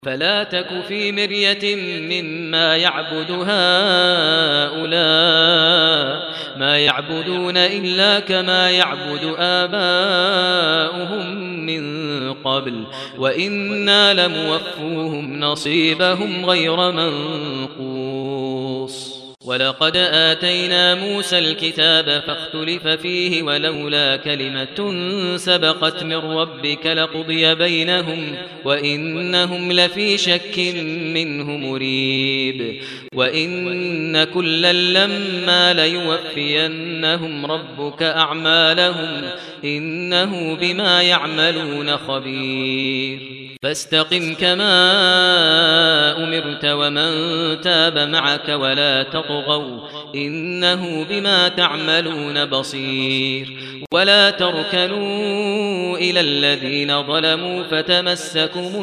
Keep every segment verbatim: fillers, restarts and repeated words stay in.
فلا تك في مرية مما يعبد هؤلاء ما يعبدون إلا كما يعبد آباؤهم من قبل وإنا لموفوهم نصيبهم غير منقوص. ولقد آتينا موسى الكتاب فاختلف فيه ولولا كلمة سبقت من ربك لقضي بينهم وإنهم لفي شك منه مريب. وإن كلا لما ليوفينهم ربك أعمالهم إنه بما يعملون خبير. فاستقم كما أمرت ومن تاب معك ولا تطغوا إنه بما تعملون بصير. ولا تركنوا إلى الذين ظلموا فتمسكم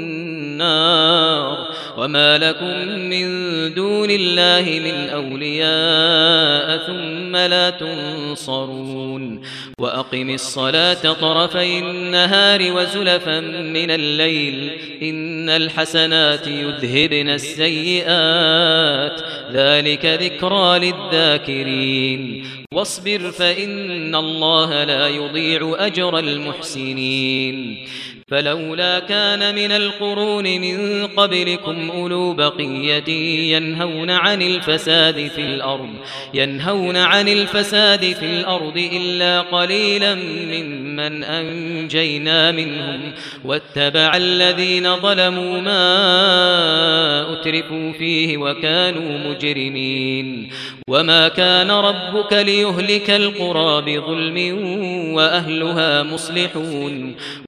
النار وما لكم من دون الله من أولياء ثم لا تنصرون. وأقم الصلاة طرفي النهار وزلفا من الليل إن الحسنات يذهبن السيئات ذلك ذكرى للذاكرين. واصبر فإن الله لا يضيع أجر المحسنين. فلولا كان من القرون من قبلكم أولو بقية ينهون عن الفساد في الأرض ينهون عن الفساد في الأرض إلا قليلا ممن أنجينا منهم واتبع الذين ظلموا ما أترفوا فيه وكانوا مجرمين. وما كان ربك ليهلك القرى بظلم وأهلها مصلحون